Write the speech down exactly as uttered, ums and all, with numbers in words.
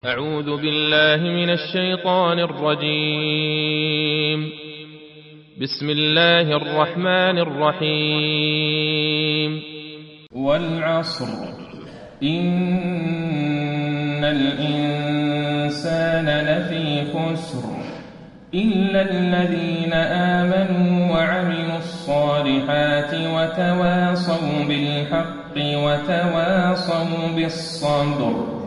أعوذ بالله من الشيطان الرجيم. بسم الله الرحمن الرحيم. والعصر إن الإنسان لفي خسر إلا الذين آمنوا وعملوا الصالحات وتواصوا بالحق وتواصوا بالصبر.